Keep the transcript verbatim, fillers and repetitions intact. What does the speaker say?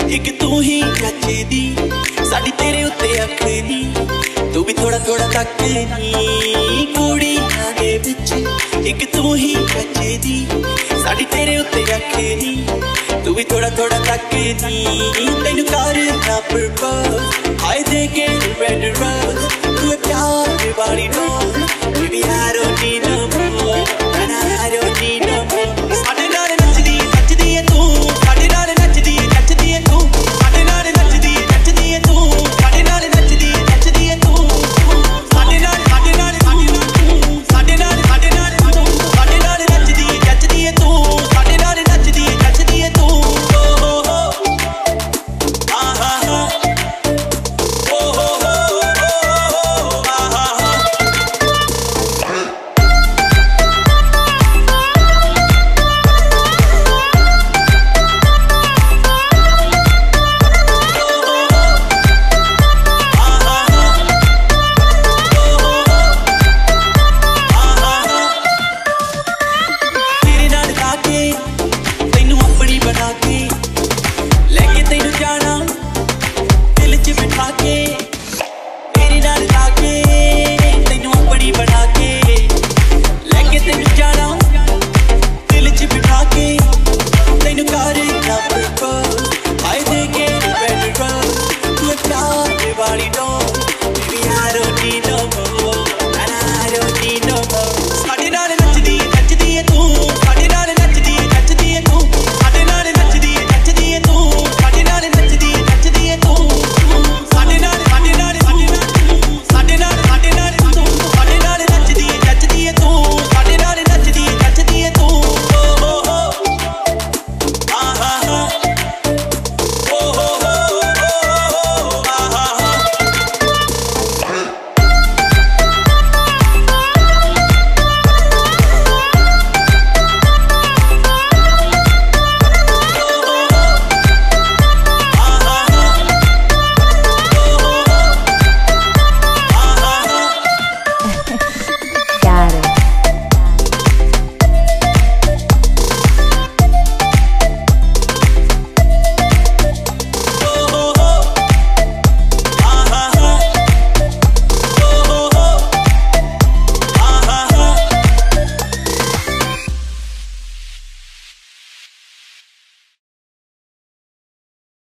एक तू ही कच्चे दी साडी तेरे उत्ते अख नी तू भी थोड़ा थोड़ा तक नी कुड़ी आगे बिच एक तू ही कच्चे दी साडी तेरे उत्ते अख नी तू भी थोड़ा थोड़ा तक नी तेनू कर ना प्रपोज हाय दे के रेड रोज तू प्यार वाली no baby I don't need no more and I don't need no more